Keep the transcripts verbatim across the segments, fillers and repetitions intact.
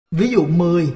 Ví dụ mười.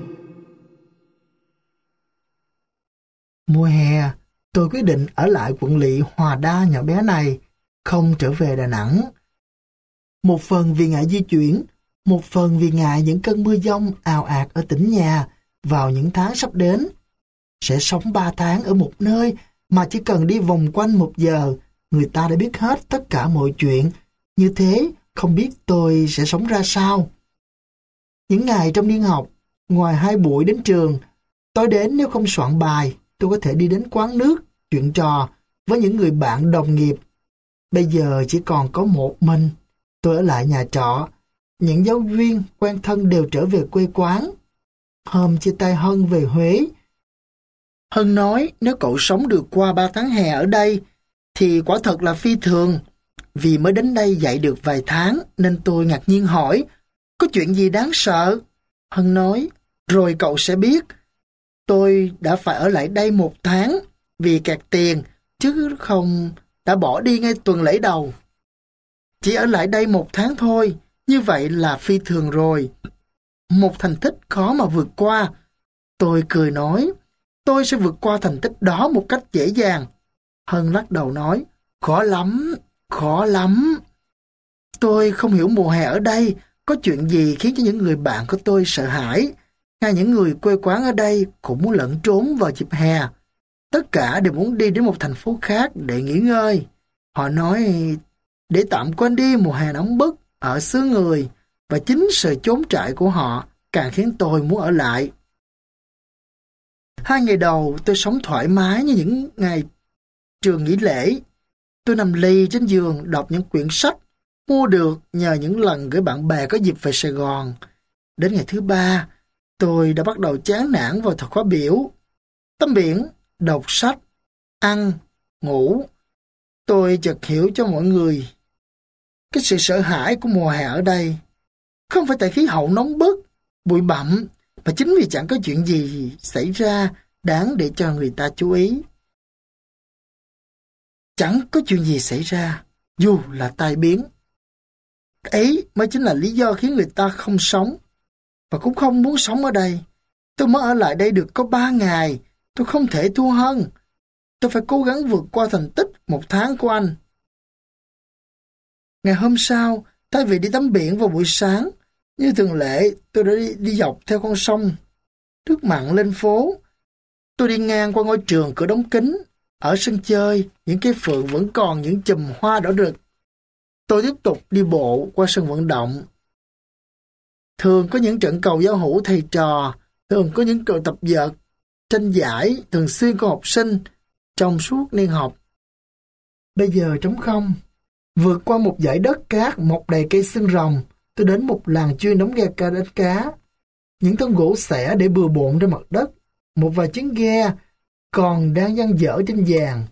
Mùa hè, tôi quyết định ở lại quận lỵ Hòa Đa nhỏ bé này, không trở về Đà Nẵng. Một phần vì ngại di chuyển, một phần vì ngại những cơn mưa giông ào ạt ở tỉnh nhà vào những tháng sắp đến. Sẽ sống ba tháng ở một nơi mà chỉ cần đi vòng quanh một giờ, người ta đã biết hết tất cả mọi chuyện. Như thế, không biết tôi sẽ sống ra sao. Những ngày trong niên học, ngoài hai buổi đến trường, tối đến nếu không soạn bài, tôi có thể đi đến quán nước, chuyện trò với những người bạn đồng nghiệp. Bây giờ chỉ còn có một mình, tôi ở lại nhà trọ. Những giáo viên quen thân đều trở về quê quán. Hôm chia tay Hân về Huế, Hân nói nếu cậu sống được qua ba tháng hè ở đây, thì quả thật là phi thường. Vì mới đến đây dạy được vài tháng, nên tôi ngạc nhiên hỏi, có chuyện gì đáng sợ? Hân nói, rồi cậu sẽ biết. Tôi đã phải ở lại đây một tháng, vì kẹt tiền, chứ không đã bỏ đi ngay tuần lễ đầu. Chỉ ở lại đây một tháng thôi, như vậy là phi thường rồi. Một thành tích khó mà vượt qua. Tôi cười nói, tôi sẽ vượt qua thành tích đó một cách dễ dàng. Hân lắc đầu nói, khó lắm, khó lắm. Tôi không hiểu mùa hè ở đây có chuyện gì khiến cho những người bạn của tôi sợ hãi. Ngay những người quê quán ở đây cũng muốn lẩn trốn vào dịp hè. Tất cả đều muốn đi đến một thành phố khác để nghỉ ngơi. Họ nói để tạm quên đi mùa hè nóng bức ở xứ người, và chính sự trốn trại của họ càng khiến tôi muốn ở lại. Hai ngày đầu tôi sống thoải mái như những ngày trường nghỉ lễ. Tôi nằm lì trên giường đọc những quyển sách mua được nhờ những lần gửi bạn bè có dịp về Sài Gòn. Đến ngày thứ ba, tôi đã bắt đầu chán nản vào thời khóa biểu. Tắm biển, đọc sách, ăn, ngủ. Tôi chợt hiểu cho mọi người cái sự sợ hãi của mùa hè ở đây. Không phải tại khí hậu nóng bức, bụi bặm, mà chính vì chẳng có chuyện gì xảy ra đáng để cho người ta chú ý. Chẳng có chuyện gì xảy ra, dù là tai biến. Ấy mới chính là lý do khiến người ta không sống, và cũng không muốn sống ở đây. Tôi mới ở lại đây được có ba ngày, tôi không thể thua Hân. Tôi phải cố gắng vượt qua thành tích một tháng của anh. Ngày hôm sau, thay vì đi tắm biển vào buổi sáng, như thường lệ, tôi đã đi, đi dọc theo con sông, nước mặn lên phố. Tôi đi ngang qua ngôi trường cửa đóng kính. Ở sân chơi, những cây phượng vẫn còn những chùm hoa đỏ rực. Tôi tiếp tục đi bộ qua sân vận động. Thường có những trận cầu giao hữu thầy trò, thường có những cờ tập vợt, tranh giải, thường xuyên có học sinh trong suốt niên học. Bây giờ trống không. Vượt qua một dải đất cát mọc đầy cây xương rồng, tôi đến một làng chuyên đóng ghe cá đánh cá. Những thân gỗ xẻ để bừa bộn trên mặt đất, một vài chiếc ghe còn đang dang dở trên giàn.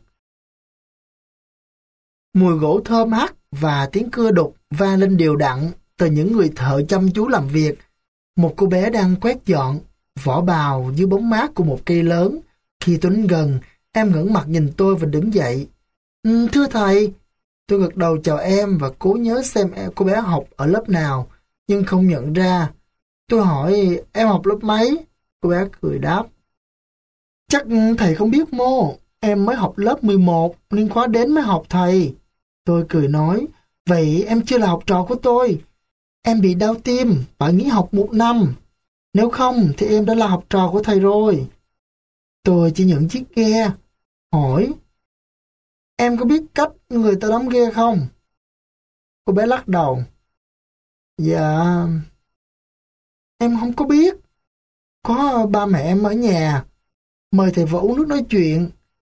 Mùi gỗ thơm hắc và tiếng cưa đục vang lên đều đặn từ những người thợ chăm chú làm việc. Một cô bé đang quét dọn vỏ bào dưới bóng mát của một cây lớn. Khi tôi đến gần, em ngẩng mặt nhìn tôi và đứng dậy. Ừ, thưa thầy. Tôi gật đầu chào em và cố nhớ xem em, cô bé học ở lớp nào, nhưng không nhận ra. Tôi hỏi em học lớp mấy? Cô bé cười đáp. Chắc thầy không biết mô, em mới học lớp mười một nên khóa đến mới học thầy. Tôi cười nói, vậy em chưa là học trò của tôi. Em bị đau tim, phải nghỉ học một năm. Nếu không thì em đã là học trò của thầy rồi. Tôi chỉ nhận chiếc ghe, hỏi, em có biết cách người ta đóng ghe không? Cô bé lắc đầu. Dạ, em không có biết. Có ba mẹ em ở nhà, mời thầy vào uống nước nói chuyện.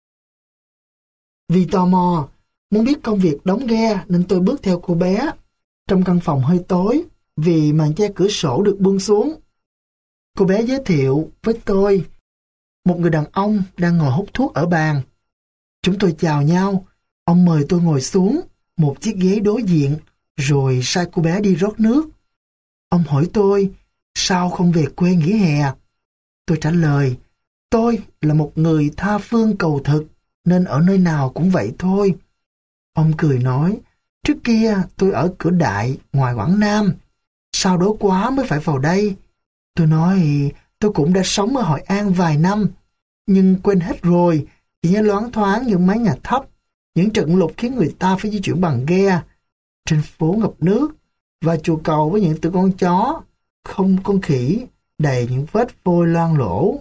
Vì tò mò, muốn biết công việc đóng ghe nên tôi bước theo cô bé. Trong căn phòng hơi tối, vì màn che cửa sổ được buông xuống. Cô bé giới thiệu với tôi một người đàn ông đang ngồi hút thuốc ở bàn. Chúng tôi chào nhau, ông mời tôi ngồi xuống một chiếc ghế đối diện, rồi sai cô bé đi rót nước. Ông hỏi tôi, sao không về quê nghỉ hè? Tôi trả lời, tôi là một người tha phương cầu thực, nên ở nơi nào cũng vậy thôi. Ông cười nói, trước kia tôi ở Cửa Đại ngoài Quảng Nam, sau đó quá mới phải vào đây. Tôi nói tôi cũng đã sống ở Hội An vài năm, nhưng quên hết rồi, chỉ nhớ loáng thoáng những mái nhà thấp, những trận lụt khiến người ta phải di chuyển bằng ghe, trên phố ngập nước, và chùa cầu với những tượng con chó, không con khỉ, đầy những vết vôi loang lổ.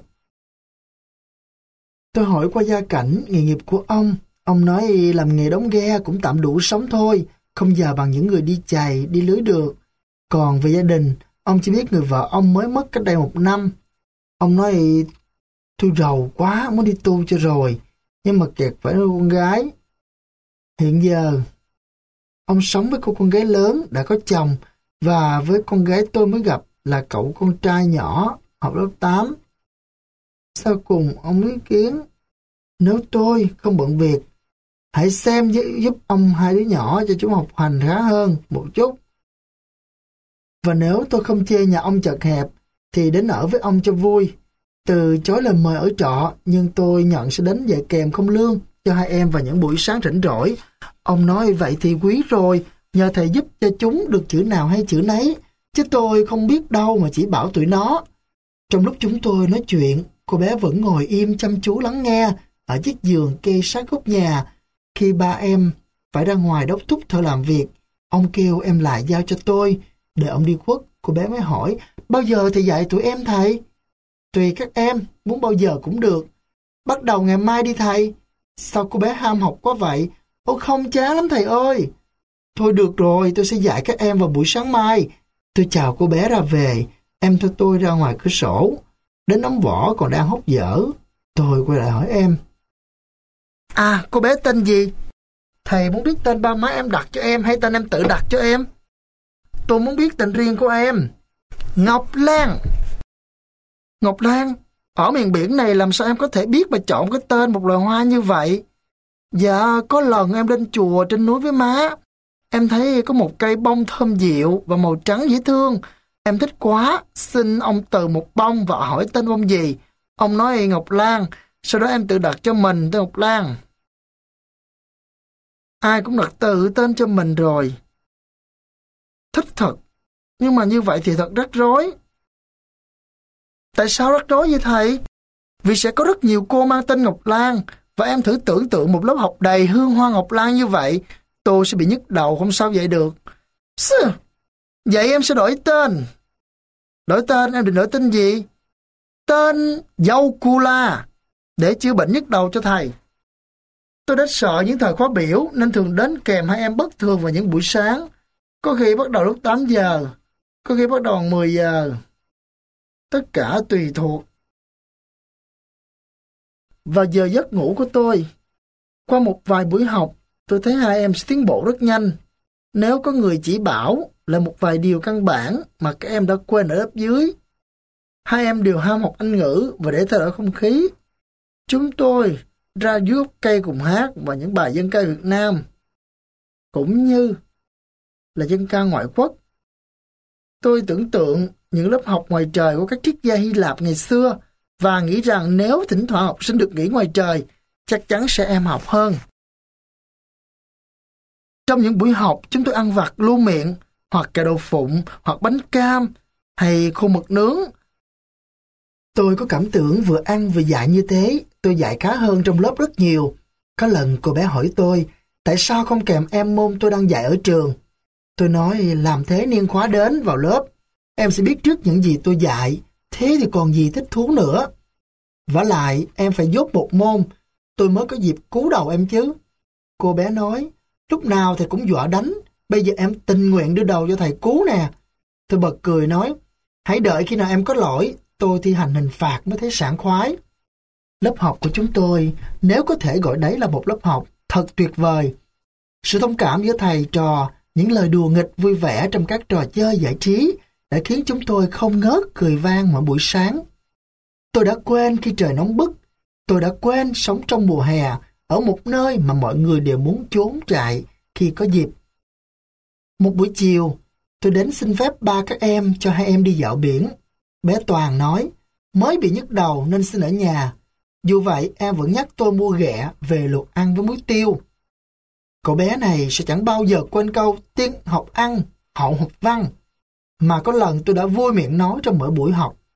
Tôi hỏi qua gia cảnh, nghề nghiệp của ông. Ông nói làm nghề đóng ghe cũng tạm đủ sống thôi, không giàu bằng những người đi chài, đi lưới được. Còn về gia đình, ông chỉ biết người vợ ông mới mất cách đây một năm. Ông nói tôi giàu quá, muốn đi tu cho rồi, nhưng mà kẹt phải nuôi con gái. Hiện giờ, ông sống với cô con gái lớn, đã có chồng, và với con gái tôi mới gặp là cậu con trai nhỏ, học lớp tám. Sau cùng, ông ý kiến, nếu tôi không bận việc, hãy xem giúp ông hai đứa nhỏ cho chúng học hành khá hơn một chút. Và nếu tôi không chê nhà ông chật hẹp, thì đến ở với ông cho vui. Từ chối lời mời ở trọ, nhưng tôi nhận sẽ đến dạy kèm không lương cho hai em vào những buổi sáng rảnh rỗi. Ông nói vậy thì quý rồi, nhờ thầy giúp cho chúng được chữ nào hay chữ nấy, chứ tôi không biết đâu mà chỉ bảo tụi nó. Trong lúc chúng tôi nói chuyện, cô bé vẫn ngồi im chăm chú lắng nghe ở chiếc giường kê sát góc nhà. Khi ba em phải ra ngoài đốc thúc thợ làm việc, ông kêu em lại giao cho tôi. Đợi ông đi khuất, cô bé mới hỏi, bao giờ thì dạy tụi em thầy? Tùy các em, muốn bao giờ cũng được. Bắt đầu ngày mai đi thầy. Sao cô bé ham học quá vậy? Ô không, chán lắm thầy ơi. Thôi được rồi, tôi sẽ dạy các em vào buổi sáng mai. Tôi chào cô bé ra về, em theo tôi ra ngoài cửa sổ. Đến nắm vỏ còn đang hốc dở. Tôi quay lại hỏi em. À, cô bé tên gì? Thầy muốn biết tên ba má em đặt cho em hay tên em tự đặt cho em? Tôi muốn biết tên riêng của em. Ngọc Lan. Ngọc Lan? Ở miền biển này làm sao em có thể biết mà chọn cái tên một loài hoa như vậy? Dạ, có lần em lên chùa trên núi với má. Em thấy có một cây bông thơm dịu và màu trắng dễ thương. Em thích quá, xin ông từ một bông và hỏi tên bông gì. Ông nói Ngọc Lan, sau đó em tự đặt cho mình tên Ngọc Lan. Ai cũng đặt tự tên cho mình rồi. Thích thật, nhưng mà như vậy thì thật rắc rối. Tại sao rắc rối vậy thầy? Vì sẽ có rất nhiều cô mang tên Ngọc Lan, và em thử tưởng tượng một lớp học đầy hương hoa Ngọc Lan như vậy, tôi sẽ bị nhức đầu không sao vậy được. Sư, vậy em sẽ đổi tên. Đổi tên, em định đổi tên gì? Tên Dâu Cula, để chữa bệnh nhức đầu cho thầy. Tôi đã sợ những thời khóa biểu nên thường đến kèm hai em bất thường vào những buổi sáng. Có khi bắt đầu lúc tám giờ, có khi bắt đầu mười giờ. Tất cả tùy thuộc vào giờ giấc ngủ của tôi. Qua một vài buổi học, tôi thấy hai em sẽ tiến bộ rất nhanh. Nếu có người chỉ bảo là một vài điều căn bản mà các em đã quên ở lớp dưới. Hai em đều ham học Anh ngữ và để thay đổi không khí. Chúng tôi ra dưới gốc cây cùng hát và những bài dân ca Việt Nam, cũng như là dân ca ngoại quốc. Tôi tưởng tượng những lớp học ngoài trời của các triết gia Hy Lạp ngày xưa và nghĩ rằng nếu thỉnh thoảng học sinh được nghỉ ngoài trời, chắc chắn sẽ em học hơn. Trong những buổi học, chúng tôi ăn vặt lu miệng, hoặc cà đậu phụng, hoặc bánh cam, hay khô mực nướng. Tôi có cảm tưởng vừa ăn vừa dạy như thế, tôi dạy khá hơn trong lớp rất nhiều. Có lần cô bé hỏi tôi, tại sao không kèm em môn tôi đang dạy ở trường? Tôi nói làm thế niên khóa đến vào lớp, em sẽ biết trước những gì tôi dạy, thế thì còn gì thích thú nữa. Vả lại, em phải dốt một môn, tôi mới có dịp cứu đầu em chứ. Cô bé nói, lúc nào thầy cũng dọa đánh, bây giờ em tình nguyện đưa đầu cho thầy cứu nè. Tôi bật cười nói, hãy đợi khi nào em có lỗi, tôi thi hành hình phạt mới thấy sảng khoái. Lớp học của chúng tôi, nếu có thể gọi đấy là một lớp học, thật tuyệt vời. Sự thông cảm giữa thầy trò, những lời đùa nghịch vui vẻ trong các trò chơi giải trí đã khiến chúng tôi không ngớt cười vang mỗi buổi sáng. Tôi đã quên khi trời nóng bức, tôi đã quên sống trong mùa hè ở một nơi mà mọi người đều muốn trốn chạy khi có dịp. Một buổi chiều, tôi đến xin phép ba các em cho hai em đi dạo biển. Bé Toàn nói, mới bị nhức đầu nên xin ở nhà. Dù vậy, em vẫn nhắc tôi mua ghẹ về luộc ăn với muối tiêu. Cậu bé này sẽ chẳng bao giờ quên câu tiên học ăn, hậu học văn. Mà có lần tôi đã vui miệng nói trong mỗi buổi học.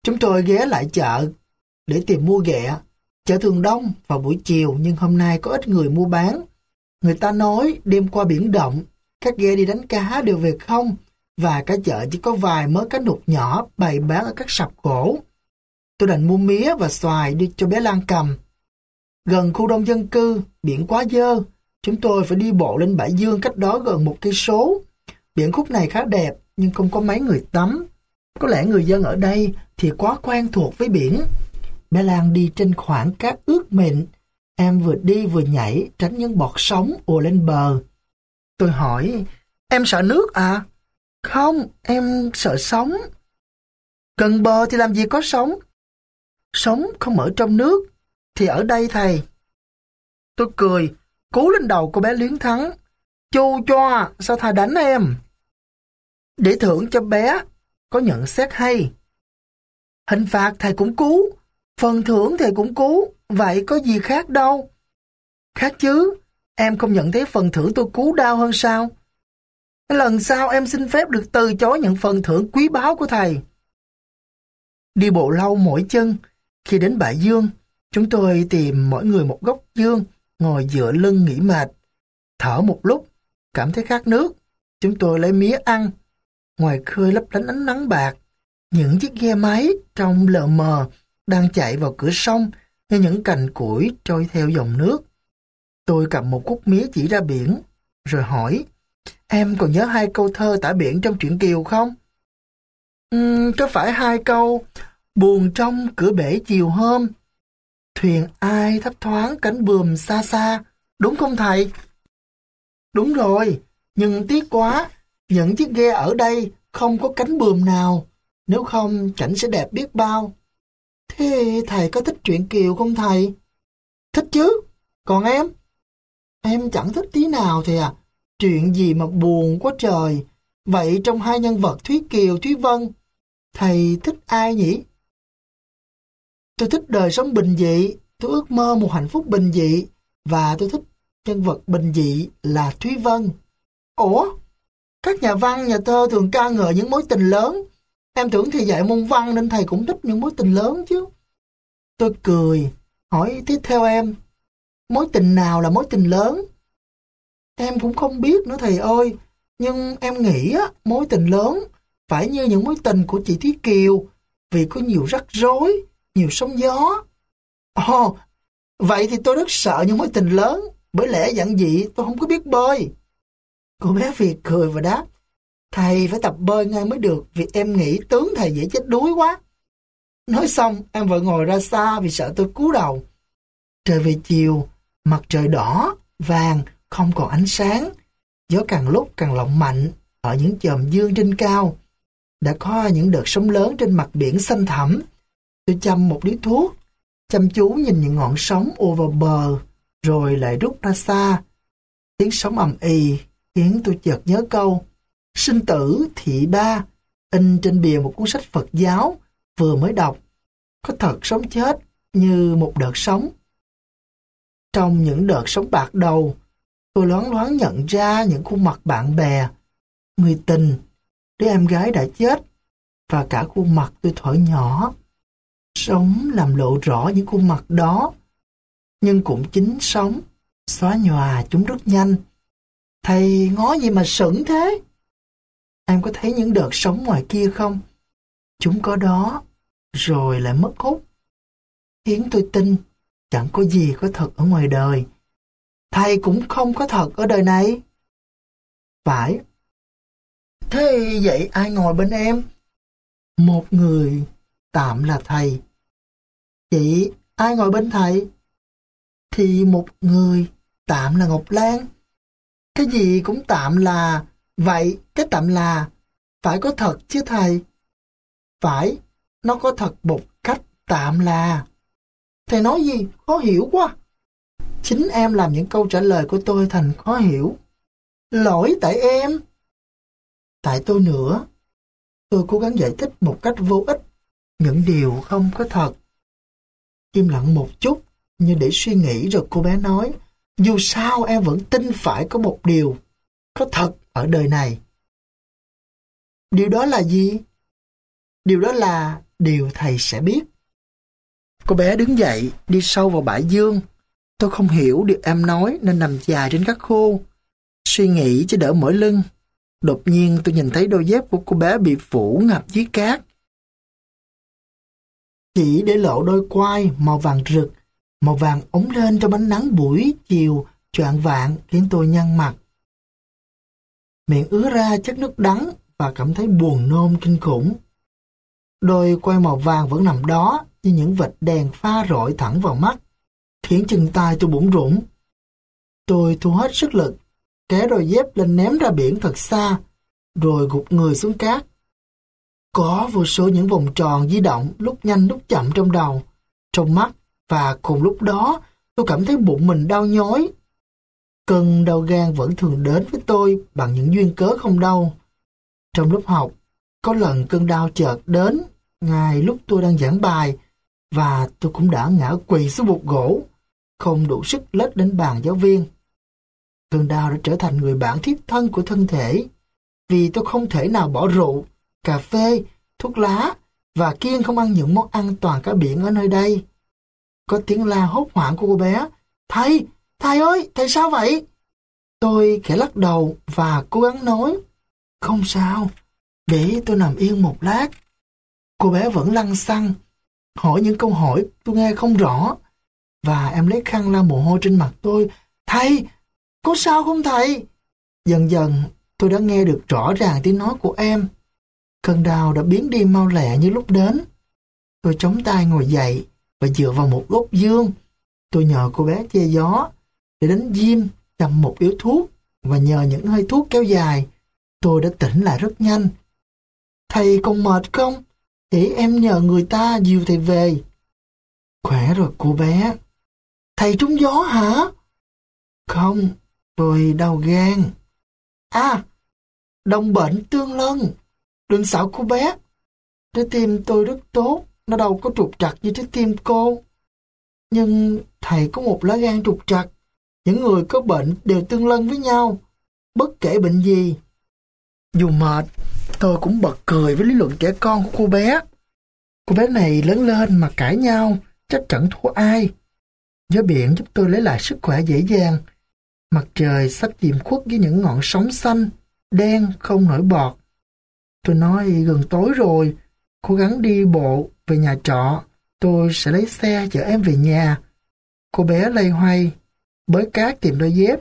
Chúng tôi ghé lại chợ để tìm mua ghẹ. Chợ thường đông vào buổi chiều nhưng hôm nay có ít người mua bán. Người ta nói đêm qua biển động, các ghe đi đánh cá đều về không và cả chợ chỉ có vài mớ cá nục nhỏ bày bán ở các sạp gỗ. Tôi đành mua mía và xoài đi cho bé Lan cầm. Gần khu đông dân cư, biển quá dơ, chúng tôi phải đi bộ lên bãi dương cách đó gần một cây số. Biển khúc này khá đẹp nhưng không có mấy người tắm. Có lẽ người dân ở đây thì quá quen thuộc với biển. Bé Lan đi trên khoảng cát ướt mịn. Em vừa đi vừa nhảy tránh những bọt sóng ùa lên bờ. Tôi hỏi, em sợ nước à? Không, em sợ sóng. Gần bờ thì làm gì có sóng? Sóng không ở trong nước, thì ở đây thầy. Tôi cười, cú lên đầu cô bé Liến Thắng. Chu choa, sao thầy đánh em? Để thưởng cho bé, có nhận xét hay. Hình phạt thầy cũng cứu, phần thưởng thầy cũng cứu, vậy có gì khác đâu. Khác chứ, em không nhận thấy phần thưởng tôi cứu đau hơn sao? Lần sau em xin phép được từ chối nhận phần thưởng quý báu của thầy. Đi bộ lâu mỏi chân, khi đến bãi dương, chúng tôi tìm mỗi người một góc dương, ngồi dựa lưng nghỉ mệt. Thở một lúc, cảm thấy khát nước, chúng tôi lấy mía ăn. Ngoài khơi lấp lánh ánh nắng bạc, những chiếc ghe máy trong lờ mờ đang chạy vào cửa sông như những cành củi trôi theo dòng nước. Tôi cầm một khúc mía chỉ ra biển, rồi hỏi, em còn nhớ hai câu thơ tả biển trong truyện Kiều không? Uhm, có phải hai câu buồn trong cửa bể chiều hôm, thuyền ai thấp thoáng cánh buồm xa xa, đúng không thầy? Đúng rồi, nhưng tiếc quá, những chiếc ghe ở đây không có cánh buồm nào, nếu không cảnh sẽ đẹp biết bao. Thế thầy có thích truyện Kiều không thầy? Thích chứ, còn em? Em chẳng thích tí nào thì à, chuyện gì mà buồn quá trời. Vậy trong hai nhân vật Thúy Kiều, Thúy Vân, thầy thích ai nhỉ? Tôi thích đời sống bình dị, tôi ước mơ một hạnh phúc bình dị, và tôi thích nhân vật bình dị là Thúy Vân. Ủa? Các nhà văn, nhà thơ thường ca ngợi những mối tình lớn. Em tưởng thầy dạy môn văn nên thầy cũng thích những mối tình lớn chứ. Tôi cười, hỏi tiếp theo em, mối tình nào là mối tình lớn? Em cũng không biết nữa thầy ơi, nhưng em nghĩ á, mối tình lớn phải như những mối tình của chị Thúy Kiều, vì có nhiều rắc rối, nhiều sóng gió. Ồ, vậy thì tôi rất sợ những mối tình lớn, bởi lẽ giản dị tôi không có biết bơi. Cô bé Việt cười và đáp, thầy phải tập bơi ngay mới được, vì em nghĩ tướng thầy dễ chết đuối quá. Nói xong, em vội ngồi ra xa vì sợ tôi cú đầu. Trời về chiều, mặt trời đỏ, vàng, không còn ánh sáng. Gió càng lúc càng lộng mạnh ở những chòm dương trên cao. Đã có những đợt sóng lớn trên mặt biển xanh thẳm. Tôi châm một điếu thuốc, chăm chú nhìn những ngọn sóng ùa vào bờ, rồi lại rút ra xa. Tiếng sóng ầm ì khiến tôi chợt nhớ câu sinh tử thị ba, in trên bìa một cuốn sách Phật giáo vừa mới đọc. Có thật sống chết như một đợt sóng. Trong những đợt sóng bạc đầu, tôi loáng loáng nhận ra những khuôn mặt bạn bè, người tình, đứa em gái đã chết, và cả khuôn mặt tôi thuở nhỏ. Sóng làm lộ rõ những khuôn mặt đó, nhưng cũng chính sóng xóa nhòa chúng rất nhanh. Thầy ngó gì mà sững thế? Em có thấy những đợt sóng ngoài kia không? Chúng có đó, rồi lại mất hút, khiến tôi tin chẳng có gì có thật ở ngoài đời. Thầy cũng không có thật ở đời này. Phải. Thế vậy ai ngồi bên em? Một người tạm là thầy. Chị, ai ngồi bên thầy? Thì một người tạm là Ngọc Lan. Cái gì cũng tạm là. Vậy cái tạm là phải có thật chứ thầy? Phải, nó có thật một cách tạm là. Thầy nói gì? Khó hiểu quá. Chính em làm những câu trả lời của tôi thành khó hiểu. Lỗi tại em. Tại tôi nữa. Tôi cố gắng giải thích một cách vô ích những điều không có thật. Im lặng một chút như để suy nghĩ, rồi cô bé nói, dù sao em vẫn tin phải có một điều có thật ở đời này. Điều đó là gì? Điều đó là điều thầy sẽ biết. Cô bé đứng dậy, đi sâu vào bãi dương. Tôi không hiểu điều em nói nên nằm dài trên cát khô. Suy nghĩ cho đỡ mỏi lưng. Đột nhiên tôi nhìn thấy đôi dép của cô bé bị phủ ngập dưới cát. Chỉ để lộ đôi quai màu vàng rực, màu vàng ống lên trong ánh nắng buổi chiều choạng vạng khiến tôi nhăn mặt. Miệng ứa ra chất nước đắng và cảm thấy buồn nôn kinh khủng. Đôi quai màu vàng vẫn nằm đó như những vệt đèn pha rọi thẳng vào mắt, khiến chân tay tôi bủn rủn. Tôi thu hết sức lực, kéo đôi dép lên ném ra biển thật xa, rồi gục người xuống cát. Có vô số những vòng tròn di động lúc nhanh lúc chậm trong đầu, trong mắt, và cùng lúc đó tôi cảm thấy bụng mình đau nhói. Cơn đau gan vẫn thường đến với tôi bằng những duyên cớ không đâu. Trong lúc học, có lần cơn đau chợt đến ngay lúc tôi đang giảng bài, và tôi cũng đã ngã quỵ xuống bục gỗ, không đủ sức lết đến bàn giáo viên. Cơn đau đã trở thành người bạn thiết thân của thân thể, vì tôi không thể nào bỏ rượu, cà phê, thuốc lá và kiêng không ăn những món ăn toàn cá biển ở nơi đây. Có tiếng la hốt hoảng của cô bé. Thầy, thầy ơi, thầy sao vậy? Tôi khẽ lắc đầu và cố gắng nói. Không sao, để tôi nằm yên một lát. Cô bé vẫn lăng xăng, hỏi những câu hỏi tôi nghe không rõ, và em lấy khăn lau mồ hôi trên mặt tôi. Thầy, có sao không thầy? Dần dần tôi đã nghe được rõ ràng tiếng nói của em. Cơn đau đã biến đi mau lẹ như lúc đến. Tôi chống tay ngồi dậy và dựa vào một gốc dương. Tôi nhờ cô bé che gió để đánh diêm châm một điếu thuốc, và nhờ những hơi thuốc kéo dài, tôi đã tỉnh lại rất nhanh. Thầy còn mệt không? Để em nhờ người ta dìu thầy về. Khỏe rồi cô bé. Thầy trúng gió hả? Không, tôi đau gan. À, đồng bệnh tương lân. Đừng sợ cô bé. Trái tim tôi rất tốt, nó đâu có trục trặc như trái tim cô. Nhưng thầy có một lá gan trục trặc. Những người có bệnh đều tương lân với nhau, bất kể bệnh gì. Dù mệt, tôi cũng bật cười với lý luận trẻ con của cô bé. Cô bé này lớn lên mà cãi nhau, chắc chẳng thua ai. Gió biển giúp tôi lấy lại sức khỏe dễ dàng. Mặt trời sắp chìm khuất với những ngọn sóng xanh, đen không nổi bọt. Tôi nói gần tối rồi, cố gắng đi bộ về nhà trọ, tôi sẽ lấy xe chở em về nhà. Cô bé loay hoay, bới cát tìm đôi dép.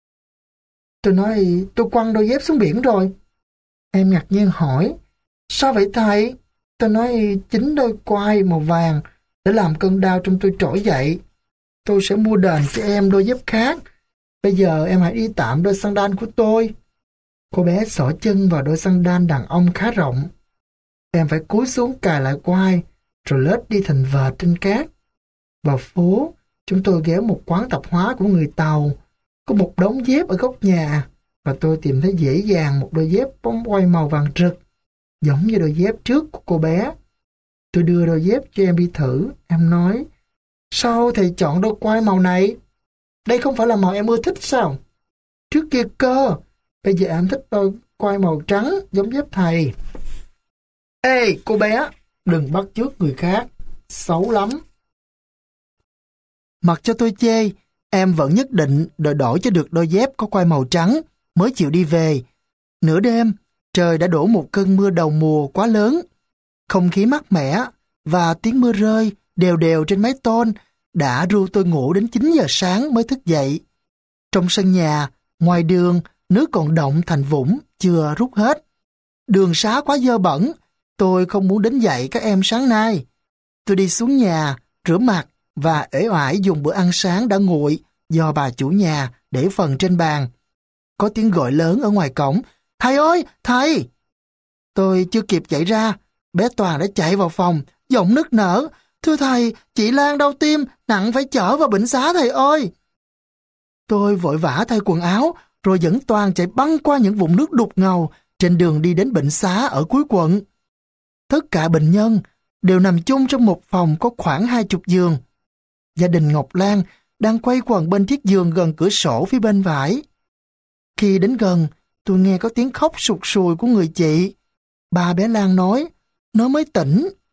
Tôi nói tôi quăng đôi dép xuống biển rồi. Em ngạc nhiên hỏi, sao vậy thầy? Tôi nói chính đôi quai màu vàng để làm cơn đau trong tôi trỗi dậy. Tôi sẽ mua đền cho em đôi dép khác. Bây giờ em hãy đi tạm đôi sandal của tôi. Cô bé xỏ chân vào đôi sandal đàn ông khá rộng. Em phải cúi xuống cài lại quai, rồi lết đi thành vệt trên cát. Vào phố, chúng tôi ghé một quán tạp hóa của người Tàu. Có một đống dép ở góc nhà, và tôi tìm thấy dễ dàng một đôi dép bóng quai màu vàng rực, giống như đôi dép trước của cô bé. Tôi đưa đôi dép cho em đi thử. Em nói, sao thầy chọn đôi quai màu này? Đây không phải là màu em ưa thích sao? Trước kia cơ, bây giờ em thích đôi quai màu trắng giống dép thầy. Ê, cô bé, đừng bắt chước người khác, xấu lắm. Mặc cho tôi chê, em vẫn nhất định đòi đổi cho được đôi dép có quai màu trắng mới chịu đi về. Nửa đêm, trời đã đổ một cơn mưa đầu mùa quá lớn. Không khí mát mẻ và tiếng mưa rơi đều đều trên mái tôn đã ru tôi ngủ đến chín giờ sáng mới thức dậy. Trong sân nhà, ngoài đường, nước còn đọng thành vũng, chưa rút hết. Đường xá quá dơ bẩn, tôi không muốn đến dậy các em sáng nay. Tôi đi xuống nhà, rửa mặt và ể oải dùng bữa ăn sáng đã nguội do bà chủ nhà để phần trên bàn. Có tiếng gọi lớn ở ngoài cổng. Thầy ơi, thầy! Tôi chưa kịp chạy ra, bé Toàn đã chạy vào phòng, giọng nức nở. Thưa thầy, chị Lan đau tim, nặng phải chở vào bệnh xá thầy ơi! Tôi vội vã thay quần áo, rồi dẫn Toàn chạy băng qua những vùng nước đục ngầu trên đường đi đến bệnh xá ở cuối quận. Tất cả bệnh nhân đều nằm chung trong một phòng có khoảng hai chục giường. Gia đình Ngọc Lan đang quay quần bên chiếc giường gần cửa sổ phía bên phải. Khi đến gần, tôi nghe có tiếng khóc sụt sùi của người chị. Ba bé Lan nói, nó mới tỉnh,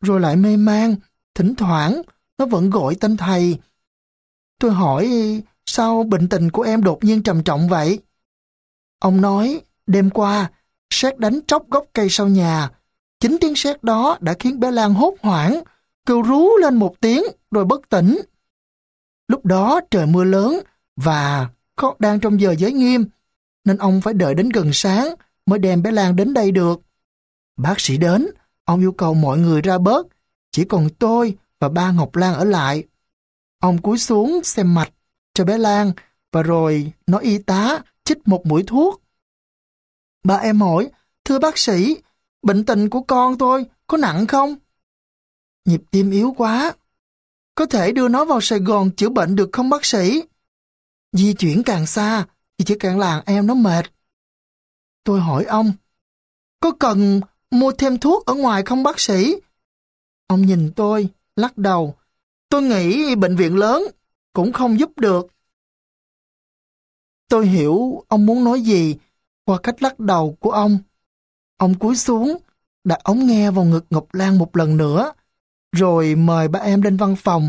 rồi lại mê man, thỉnh thoảng nó vẫn gọi tên thầy. Tôi hỏi sao bệnh tình của em đột nhiên trầm trọng vậy? Ông nói đêm qua sét đánh tróc gốc cây sau nhà. Chính tiếng sét đó đã khiến bé Lan hốt hoảng, kêu rú lên một tiếng rồi bất tỉnh. Lúc đó trời mưa lớn và có đang trong giờ giới nghiêm, nên ông phải đợi đến gần sáng mới đem bé Lan đến đây được. Bác sĩ đến, ông yêu cầu mọi người ra bớt, chỉ còn tôi và ba Ngọc Lan ở lại. Ông cúi xuống xem mạch cho bé Lan và rồi nói y tá chích một mũi thuốc. Ba em hỏi, thưa bác sĩ, bệnh tình của con tôi có nặng không? Nhịp tim yếu quá. Có thể đưa nó vào Sài Gòn chữa bệnh được không bác sĩ? Di chuyển càng xa thì chỉ càng làm em nó mệt. Tôi hỏi ông, có cần mua thêm thuốc ở ngoài không bác sĩ? Ông nhìn tôi, lắc đầu. Tôi nghĩ bệnh viện lớn cũng không giúp được. Tôi hiểu ông muốn nói gì qua cách lắc đầu của ông. Ông cúi xuống, đặt ống nghe vào ngực Ngọc Lan một lần nữa, rồi mời ba em lên văn phòng.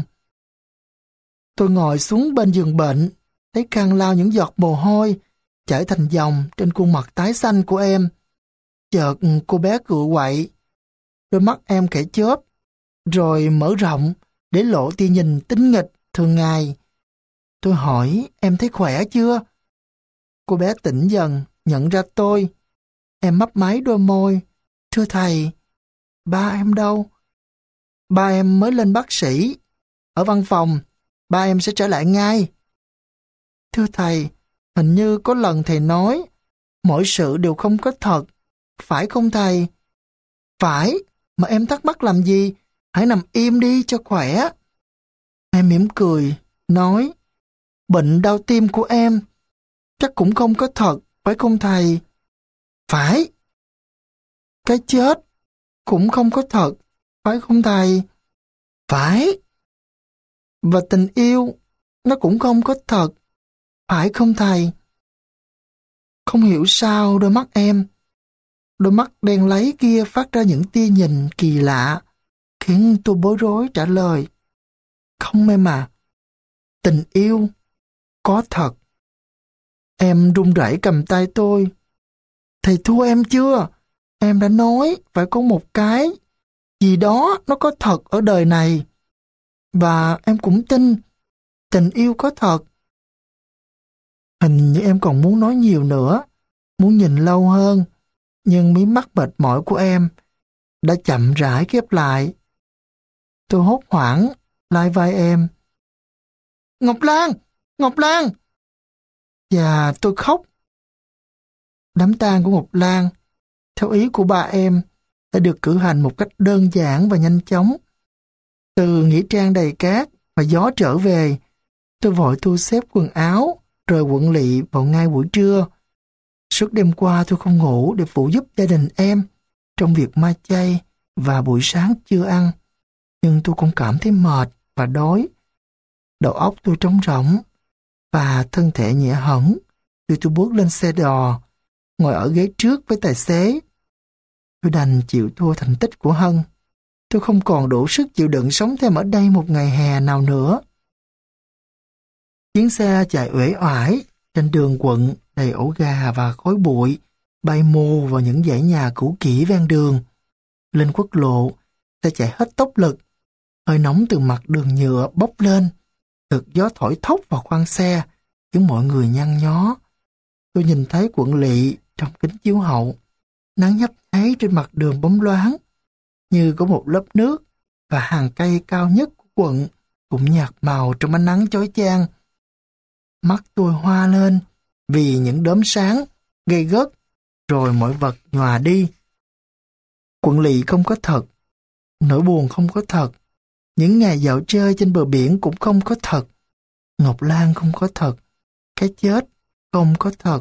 Tôi ngồi xuống bên giường bệnh, lấy khăn lau những giọt mồ hôi, chảy thành dòng trên khuôn mặt tái xanh của em. Chợt cô bé cựa quậy, đôi mắt em khẽ chớp, rồi mở rộng để lộ tia nhìn tinh nghịch thường ngày. Tôi hỏi, em thấy khỏe chưa? Cô bé tỉnh dần, nhận ra tôi. Em mấp máy đôi môi. Thưa thầy, ba em đâu? Ba em mới lên bác sĩ. Ở văn phòng, ba em sẽ trở lại ngay. Thưa thầy, hình như có lần thầy nói, mọi sự đều không có thật. Phải không thầy? Phải, mà em thắc mắc làm gì? Hãy nằm im đi cho khỏe. Em mỉm cười, nói, bệnh đau tim của em chắc cũng không có thật, phải không thầy? Phải. Cái chết cũng không có thật, phải không thầy? Phải. Và tình yêu nó cũng không có thật, phải không thầy? Không hiểu sao đôi mắt em, đôi mắt đen láy kia phát ra những tia nhìn kỳ lạ, khiến tôi bối rối trả lời. Không em à, tình yêu có thật. Em run rẩy cầm tay tôi. Thầy thua em chưa? Em đã nói phải có một cái gì đó nó có thật ở đời này. Và em cũng tin tình yêu có thật. Hình như em còn muốn nói nhiều nữa, muốn nhìn lâu hơn, nhưng mí mắt mệt mỏi của em đã chậm rãi khép lại. Tôi hốt hoảng lai vai em. Ngọc Lan! Ngọc Lan! Và tôi khóc. Đám tang của Ngọc Lan, theo ý của ba em, đã được cử hành một cách đơn giản và nhanh chóng. Từ nghĩa trang đầy cát và gió trở về, tôi vội thu xếp quần áo, rồi quận lỵ vào ngay buổi trưa. Suốt đêm qua tôi không ngủ để phụ giúp gia đình em trong việc ma chay và buổi sáng chưa ăn. Nhưng tôi cũng cảm thấy mệt và đói. Đầu óc tôi trống rỗng và thân thể nhẹ hẫng khi tôi bước lên xe đò, ngồi ở ghế trước với tài xế. Tôi đành chịu thua thành tích của Hân. Tôi không còn đủ sức chịu đựng sống thêm ở đây một ngày hè nào nữa. Chuyến xe chạy uể oải trên đường quận đầy ổ gà và khói bụi, bay mù vào những dãy nhà cũ kỹ ven đường. Lên quốc lộ, xe chạy hết tốc lực. Hơi nóng từ mặt đường nhựa bốc lên, được gió thổi thốc vào khoang xe, khiến mọi người nhăn nhó. Tôi nhìn thấy quận lỵ trong kính chiếu hậu. Nắng nhấp nháy trên mặt đường bóng loáng, như có một lớp nước, và hàng cây cao nhất của quận cũng nhạt màu trong ánh nắng chói chang. Mắt tôi hoa lên vì những đốm sáng gây gớt, rồi mọi vật nhòa đi. Quận lỵ không có thật, nỗi buồn không có thật, những ngày dạo chơi trên bờ biển cũng không có thật, Ngọc Lan không có thật, cái chết không có thật.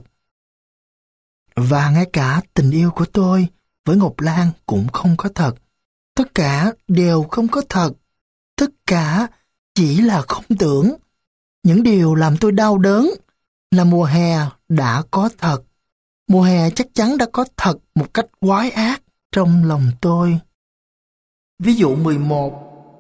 Và ngay cả tình yêu của tôi với Ngọc Lan cũng không có thật. Tất cả đều không có thật. Tất cả chỉ là không tưởng. Những điều làm tôi đau đớn là mùa hè đã có thật. Mùa hè chắc chắn đã có thật một cách quái ác trong lòng tôi. Ví dụ mười một.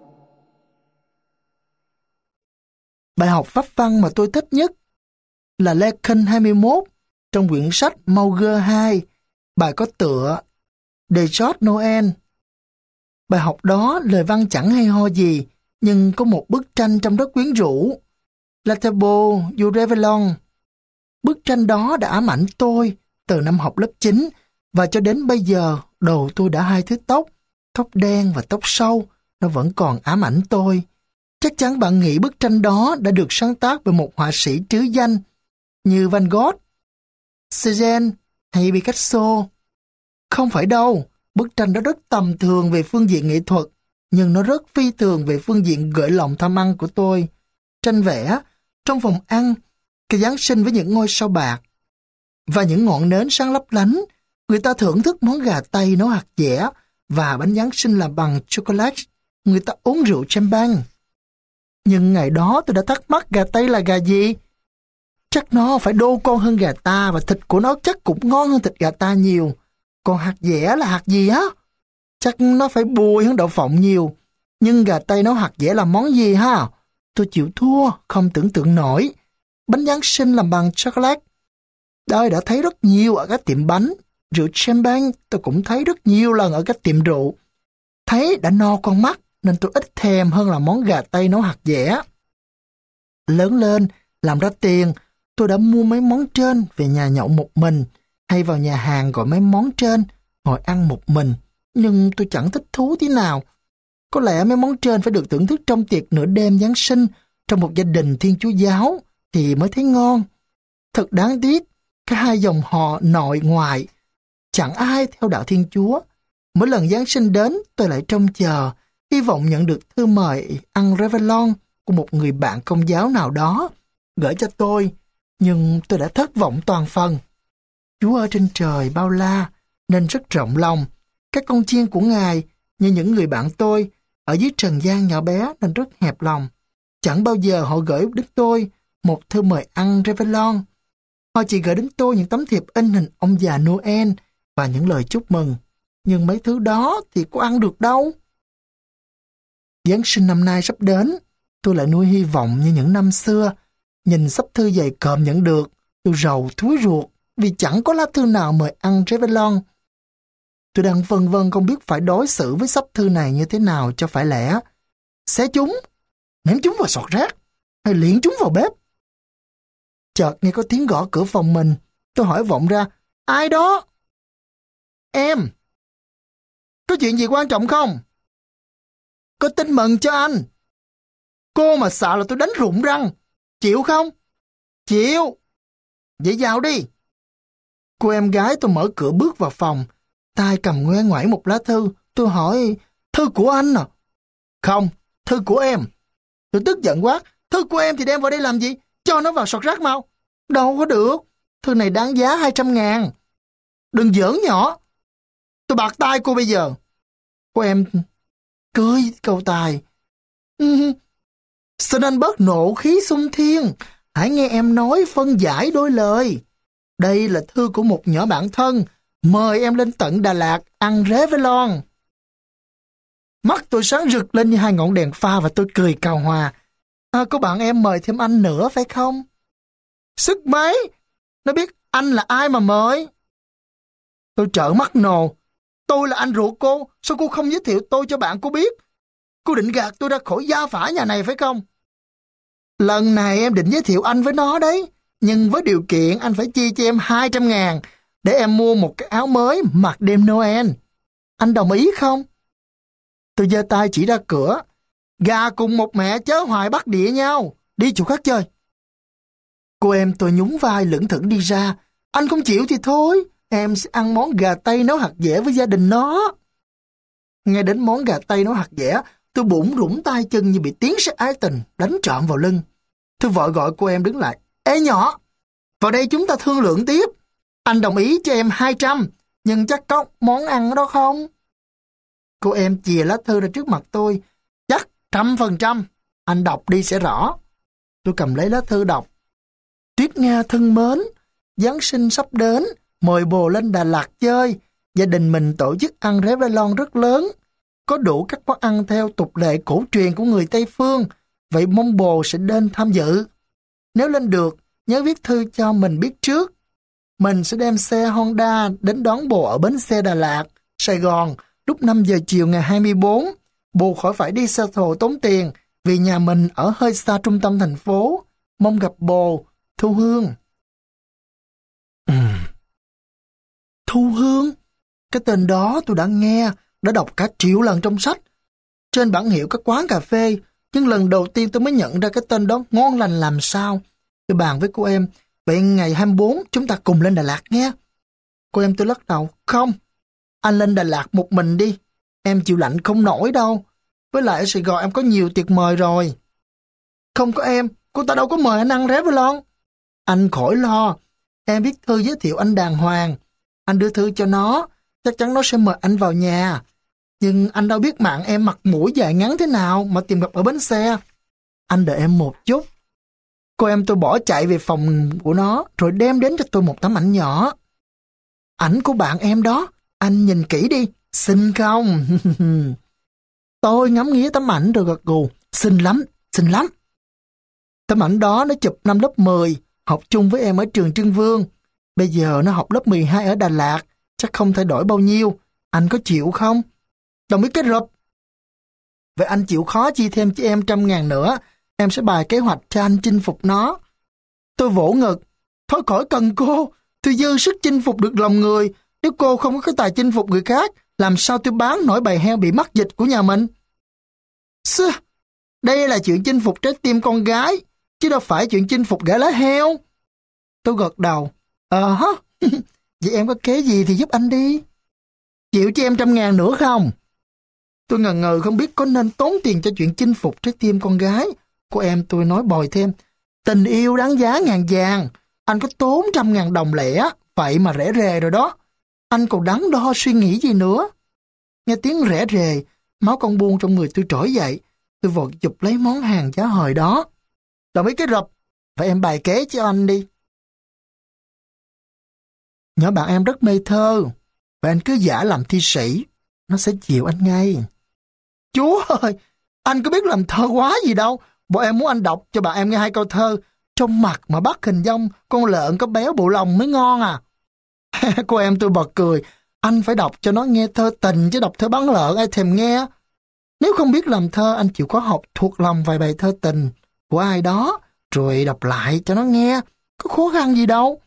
Bài học pháp văn mà tôi thích nhất là Lecan hai mươi mốt trong quyển sách Mauger hai, bài có tựa De George Noel. Bài học đó lời văn chẳng hay ho gì, nhưng có một bức tranh trong rất quyến rũ. La Table du Réveillon. Bức tranh đó đã ám ảnh tôi từ năm học lớp chín, và cho đến bây giờ đầu tôi đã hai thứ tóc, tóc đen và tóc sâu, nó vẫn còn ám ảnh tôi. Chắc chắn bạn nghĩ bức tranh đó đã được sáng tác bởi một họa sĩ trứ danh như Van Gogh, Cézanne hay Picasso. Không phải đâu, bức tranh đó rất tầm thường về phương diện nghệ thuật, nhưng nó rất phi thường về phương diện gợi lòng tham ăn của tôi. Tranh vẽ, trong phòng ăn, cái Giáng sinh với những ngôi sao bạc và những ngọn nến sáng lấp lánh, người ta thưởng thức món gà tây nấu hạt dẻ và bánh Giáng sinh làm bằng chocolate. Người ta uống rượu champagne. Nhưng ngày đó tôi đã thắc mắc gà tây là gà gì? Chắc nó phải đô con hơn gà ta, và thịt của nó chắc cũng ngon hơn thịt gà ta nhiều. Còn hạt dẻ là hạt gì á? Chắc nó phải bùi hơn đậu phộng nhiều. Nhưng gà tây nấu hạt dẻ là món gì ha? Tôi chịu thua, không tưởng tượng nổi. Bánh Giáng sinh làm bằng chocolate. Tôi đã thấy rất nhiều ở các tiệm bánh. Rượu champagne tôi cũng thấy rất nhiều lần ở các tiệm rượu. Thấy đã no con mắt, nên tôi ít thèm hơn là món gà tây nấu hạt dẻ. Lớn lên, làm ra tiền, tôi đã mua mấy món trên về nhà nhậu một mình, hay vào nhà hàng gọi mấy món trên, ngồi ăn một mình. Nhưng tôi chẳng thích thú tí nào. Có lẽ mấy món trên phải được thưởng thức trong tiệc nửa đêm Giáng sinh, trong một gia đình Thiên Chúa giáo, thì mới thấy ngon. Thật đáng tiếc, cả hai dòng họ nội ngoại, chẳng ai theo đạo Thiên Chúa. Mỗi lần Giáng sinh đến, tôi lại trông chờ, hy vọng nhận được thư mời ăn Réveillon của một người bạn Công giáo nào đó gửi cho tôi, nhưng tôi đã thất vọng toàn phần. Chúa ở trên trời bao la nên rất rộng lòng. Các con chiên của Ngài, như những người bạn tôi, ở dưới trần gian nhỏ bé nên rất hẹp lòng. Chẳng bao giờ họ gửi đến tôi một thư mời ăn Réveillon. Họ chỉ gửi đến tôi những tấm thiệp in hình ông già Noel và những lời chúc mừng. Nhưng mấy thứ đó thì có ăn được đâu. Giáng sinh năm nay sắp đến, tôi lại nuôi hy vọng như những năm xưa. Nhìn sắp thư dày cộm nhận được, tôi rầu thúi ruột vì chẳng có lá thư nào mời ăn Réveillon. Tôi đang vân vân không biết phải đối xử với sắp thư này như thế nào cho phải lẽ. Xé chúng, ném chúng vào sọt rác, hay liệng chúng vào bếp. Chợt nghe có tiếng gõ cửa phòng mình, tôi hỏi vọng ra, ai đó? Em. Có chuyện gì quan trọng không? Có tin mừng cho anh. Cô mà sợ là tôi đánh rụng răng. Chịu không? Chịu. Vậy vào đi. Cô em gái tôi mở cửa bước vào phòng, tay cầm ngoe ngoải một lá thư. Tôi hỏi, thư của anh à? Không, thư của em. Tôi tức giận quát, thư của em thì đem vào đây làm gì? Cho nó vào sọt rác mau. Đâu có được, thư này đáng giá hai trăm ngàn. Đừng giỡn nhỏ. Tôi bạc tay cô bây giờ. Cô em cười cầu tài. Ừ, xin anh bớt nộ khí xung thiên. Hãy nghe em nói phân giải đôi lời. Đây là thư của một nhỏ bạn thân, mời em lên tận Đà Lạt ăn Réveillon. Mắt tôi sáng rực lên như hai ngọn đèn pha và tôi cười cào hòa. À, có bạn em mời thêm anh nữa phải không? Sức mấy? Nó biết anh là ai mà mời? Tôi trợn mắt nồ. Tôi là anh ruột cô, sao cô không giới thiệu tôi cho bạn cô biết? Cô định gạt tôi ra khỏi gia phả nhà này phải không? Lần này em định giới thiệu anh với nó đấy, nhưng với điều kiện anh phải chia cho em hai trăm ngàn để em mua một cái áo mới mặc đêm Noel. Anh đồng ý không? Tôi giơ tay chỉ ra cửa. Gà cùng một mẹ chớ hoài bắt đĩa nhau, đi chỗ khác chơi. Cô em tôi nhún vai lững thững đi ra. Anh không chịu thì thôi, em sẽ ăn món gà tây nấu hạt dẻ với gia đình nó. Nghe đến món gà tây nấu hạt dẻ, tôi bủn rủn tay chân như bị tiếng sét ái tình đánh trọn vào lưng. Tôi vội gọi cô em đứng lại. Ê nhỏ, vào đây chúng ta thương lượng tiếp. Anh đồng ý cho em hai trăm, nhưng chắc có món ăn đó không? Cô em chìa lá thư ra trước mặt tôi. Chắc trăm phần trăm. Anh đọc đi sẽ rõ. Tôi cầm lấy lá thư đọc. Tuyết Nga thân mến, Giáng sinh sắp đến, mời bồ lên Đà Lạt chơi. Gia đình mình tổ chức ăn Réveillon rất lớn. có đủ các món ăn theo tục lệ cổ truyền của người Tây Phương, vậy mong bồ sẽ đến tham dự. Nếu lên được, nhớ viết thư cho mình biết trước. Mình sẽ đem xe Honda đến đón bồ ở bến xe Đà Lạt, Sài Gòn, lúc năm giờ chiều ngày hai mươi bốn. Bồ khỏi phải đi xe thồ tốn tiền, vì nhà mình ở hơi xa trung tâm thành phố. Mong gặp bồ, Thu Hương. Uhm. Thu Hương? Cái tên đó tôi đã nghe, đã đọc cả triệu lần trong sách, trên bảng hiệu các quán cà phê, nhưng lần đầu tiên tôi mới nhận ra cái tên đó ngon lành làm sao. Tôi bàn với cô em, vậy ngày hai mươi bốn chúng ta cùng lên Đà Lạt nghe. Cô em tôi lắc đầu, không, anh lên Đà Lạt một mình đi, em chịu lạnh không nổi đâu. Với lại ở Sài Gòn em có nhiều tiệc mời rồi. Không có em, cô ta đâu có mời anh ăn Revlon. Anh khỏi lo, em viết thư giới thiệu anh đàng hoàng. Anh đưa thư cho nó, chắc chắn nó sẽ mời anh vào nhà. Nhưng anh đâu biết mạng em mặt mũi dài ngắn thế nào mà tìm gặp ở bến xe. Anh đợi em một chút. Cô em tôi bỏ chạy về phòng của nó, rồi đem đến cho tôi một tấm ảnh nhỏ. Ảnh của bạn em đó, anh nhìn kỹ đi, xinh không? Tôi ngắm nghía tấm ảnh rồi gật gù, xinh lắm, xinh lắm. Tấm ảnh đó nó chụp năm lớp mười, học chung với em ở trường Trưng Vương. Bây giờ nó học lớp mười hai ở Đà Lạt, chắc không thay đổi bao nhiêu. Anh có chịu không? Đồng ý cái rụp. Vậy anh chịu khó chi thêm cho em trăm ngàn nữa, em sẽ bài kế hoạch cho anh chinh phục nó. Tôi vỗ ngực. Thôi khỏi cần cô, tôi dư sức chinh phục được lòng người. Nếu cô không có cái tài chinh phục người khác, làm sao tôi bán nổi bầy heo bị mắc dịch của nhà mình? Xưa, đây là chuyện chinh phục trái tim con gái, chứ đâu phải chuyện chinh phục gã lá heo. Tôi gật đầu. Ờ hả, vậy em có kế gì thì giúp anh đi. Chịu cho em trăm ngàn nữa không? Tôi ngần ngừ không biết có nên tốn tiền cho chuyện chinh phục trái tim con gái. Cô em tôi nói bồi thêm, tình yêu đáng giá ngàn vàng, anh có tốn trăm ngàn đồng lẻ, vậy mà rẻ rề rồi đó. Anh còn đắn đo suy nghĩ gì nữa. Nghe tiếng rẻ rề, máu con buông trong người tôi trỗi dậy. Tôi vội chụp lấy món hàng giá hời đó. Đồng ý cái rập, vậy em bài kế cho anh đi. Nhỏ bạn em rất mê thơ, và anh cứ giả làm thi sĩ, nó sẽ chịu anh ngay. Chúa ơi, anh có biết làm thơ quá gì đâu. Bọn em muốn anh đọc cho bạn em nghe hai câu thơ. Trong mặt mà bắt hình dong, con lợn có béo bộ lòng mới ngon à. Cô em tôi bật cười. Anh phải đọc cho nó nghe thơ tình, chứ đọc thơ bắn lợn ai thèm nghe. Nếu không biết làm thơ, anh chịu có học thuộc lòng vài bài thơ tình của ai đó, rồi đọc lại cho nó nghe. Có khó khăn gì đâu.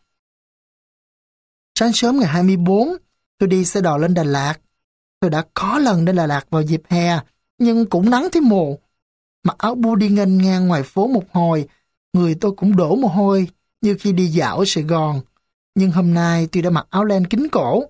Sáng sớm ngày hai mươi bốn, tôi đi xe đò lên Đà Lạt. Tôi đã có lần đến Đà Lạt vào dịp hè, nhưng cũng nắng thấy mồ. Mặc áo bu đi nghênh ngang ngoài phố một hồi, người tôi cũng đổ mồ hôi như khi đi dạo ở Sài Gòn. Nhưng hôm nay tôi đã mặc áo len kín cổ,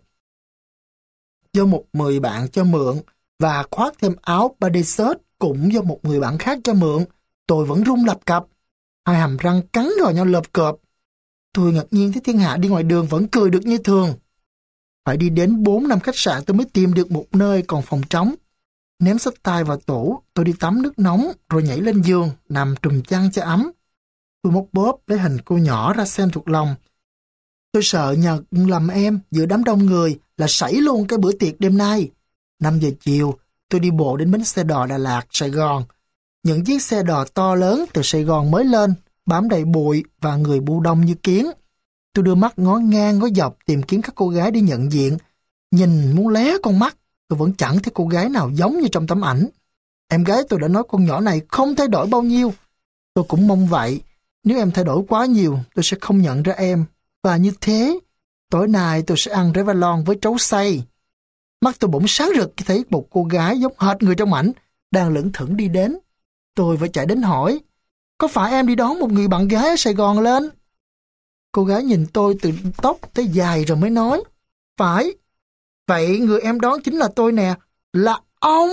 do một người bạn cho mượn, và khoác thêm áo bodysuit cũng do một người bạn khác cho mượn. Tôi vẫn run lập cập, hai hàm răng cắn vào nhau lợp cộp. Tôi ngạc nhiên thấy thiên hạ đi ngoài đường vẫn cười được như thường. Phải đi đến bốn năm khách sạn tôi mới tìm được một nơi còn phòng trống. Ném xách tay vào tủ, tôi đi tắm nước nóng rồi nhảy lên giường, nằm trùm chăn cho ấm. Tôi móc bóp lấy hình cô nhỏ ra xem thuộc lòng. Tôi sợ nhờ lầm em giữa đám đông người là sảy luôn cái bữa tiệc đêm nay. năm giờ chiều, tôi đi bộ đến bến xe đò Đà Lạt, Sài Gòn. Những chiếc xe đò to lớn từ Sài Gòn mới lên, bám đầy bụi và người bu đông như kiến. Tôi đưa mắt ngó ngang ngó dọc tìm kiếm các cô gái đi nhận diện. Nhìn muốn lé con mắt, tôi vẫn chẳng thấy cô gái nào giống như trong tấm ảnh. Em gái tôi đã nói con nhỏ này không thay đổi bao nhiêu. Tôi cũng mong vậy. Nếu em thay đổi quá nhiều, tôi sẽ không nhận ra em. Và như thế, tối nay tôi sẽ ăn Revlon với trấu xay. Mắt tôi bỗng sáng rực khi thấy một cô gái giống hệt người trong ảnh đang lững thững đi đến. Tôi phải chạy đến hỏi, có phải em đi đón một người bạn gái ở Sài Gòn lên? Cô gái nhìn tôi từ tóc tới dài rồi mới nói, phải. Vậy người em đón chính là tôi nè, là ông.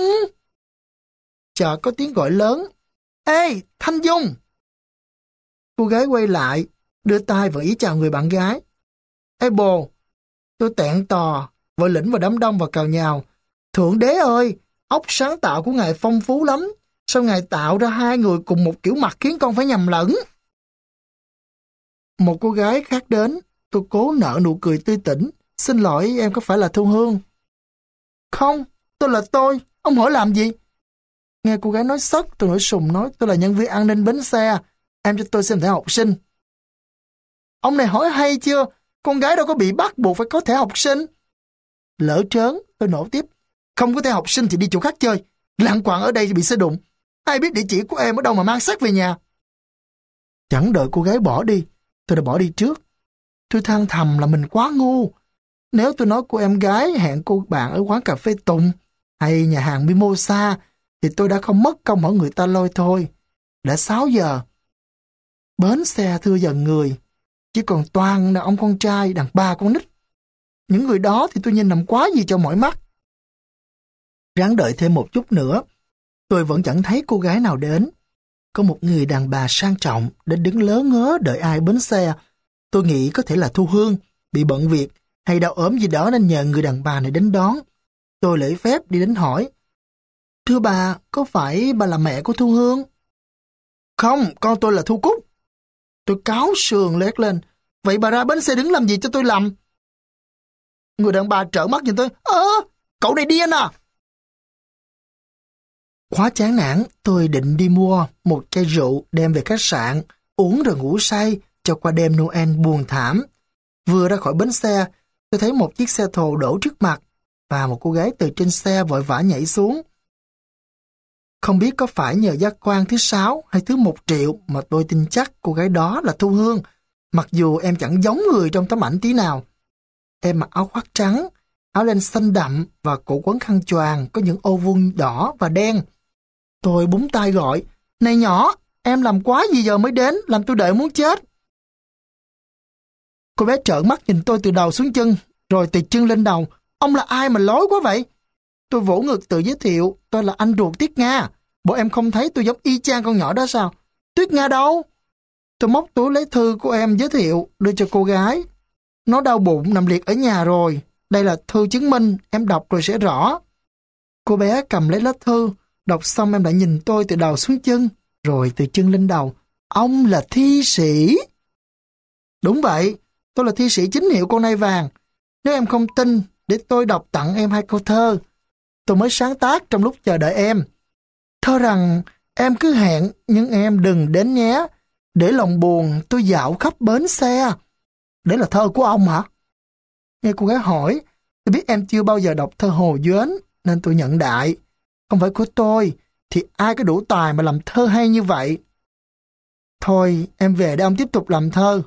Chợt có tiếng gọi lớn, ê, Thanh Dung. Cô gái quay lại, đưa tay vào ý chào người bạn gái. Ê bồ, tôi tẹn tò, vội lĩnh vào đám đông và cào nhào. Thượng đế ơi, óc sáng tạo của ngài phong phú lắm. Sao ngài tạo ra hai người cùng một kiểu mặt khiến con phải nhầm lẫn? Một cô gái khác đến, tôi cố nở nụ cười tươi tỉnh. Xin lỗi, em có phải là Thu Hương? Không, tôi là tôi, Ông hỏi làm gì? Nghe cô gái nói sất, tôi nổi sùng nói, tôi là nhân viên an ninh bến xe, em cho tôi xem thẻ học sinh. Ông này hỏi hay chưa? Con gái đâu có bị bắt buộc phải có thẻ học sinh. Lỡ trớn, tôi nổ tiếp. Không có thẻ học sinh thì đi chỗ khác chơi. Lạng quạng ở đây bị xe đụng. Ai biết địa chỉ của em ở đâu mà mang xác về nhà. Chẳng đợi cô gái bỏ đi, tôi đã bỏ đi trước. Tôi than thầm là mình quá ngu. Nếu tôi nói cô em gái hẹn cô bạn ở quán cà phê Tùng hay nhà hàng Mimosa thì tôi đã không mất công hỏi người ta lôi thôi. Đã sáu giờ. Bến xe thưa dần người. Chỉ còn toàn đàn ông con trai, đàn bà con nít. Những người đó thì tôi nhìn làm quá gì cho mỏi mắt. Ráng đợi thêm một chút nữa, tôi vẫn chẳng thấy cô gái nào đến. Có một người đàn bà sang trọng đến đứng lớ ngớ đợi ai bến xe. Tôi nghĩ có thể là Thu Hương, bị bận việc hay đau ốm gì đó nên nhờ người đàn bà này đến đón. Tôi lễ phép đi đến hỏi. Thưa bà, có phải bà là mẹ của Thu Hương? Không, con tôi là Thu Cúc. Tôi cáo sườn lét lên. Vậy bà ra bến xe đứng làm gì cho tôi làm? Người đàn bà trợn mắt nhìn tôi. Ơ, cậu này điên à? Quá chán nản, tôi định đi mua một chai rượu đem về khách sạn, uống rồi ngủ say cho qua đêm Noel buồn thảm. Vừa ra khỏi bến xe, tôi thấy một chiếc xe thồ đổ trước mặt và một cô gái từ trên xe vội vã nhảy xuống. Không biết có phải nhờ giác quan thứ sáu hay thứ một triệu mà tôi tin chắc cô gái đó là Thu Hương, mặc dù em chẳng giống người trong tấm ảnh tí nào. Em mặc áo khoác trắng, áo len xanh đậm và cổ quấn khăn choàng có những ô vuông đỏ và đen. Tôi búng tay gọi, này nhỏ, em làm quá gì giờ mới đến, làm tôi đợi muốn chết. Cô bé trợn mắt nhìn tôi từ đầu xuống chân, rồi từ chân lên đầu. Ông là ai mà lối quá vậy? Tôi vỗ ngực tự giới thiệu, tôi là anh ruột Tuyết Nga. Bộ em không thấy tôi giống y chang con nhỏ đó sao? Tuyết Nga đâu? Tôi móc túi lấy thư của em giới thiệu, đưa cho cô gái. Nó đau bụng nằm liệt ở nhà rồi. Đây là thư chứng minh, em đọc rồi sẽ rõ. Cô bé cầm lấy lá thư, đọc xong em đã nhìn tôi từ đầu xuống chân, rồi từ chân lên đầu. Ông là thi sĩ. Đúng vậy, tôi là thi sĩ chính hiệu con nai vàng. Nếu em không tin, để tôi đọc tặng em hai câu thơ. Tôi mới sáng tác trong lúc chờ đợi em. Thơ rằng, em cứ hẹn, nhưng em đừng đến nhé. Để lòng buồn, tôi dạo khắp bến xe. Đấy là thơ của ông hả? Nghe cô gái hỏi, tôi biết em chưa bao giờ đọc thơ Hồ Duến, nên tôi nhận đại. Không phải của tôi, thì ai có đủ tài mà làm thơ hay như vậy? Thôi, em về để ông tiếp tục làm thơ.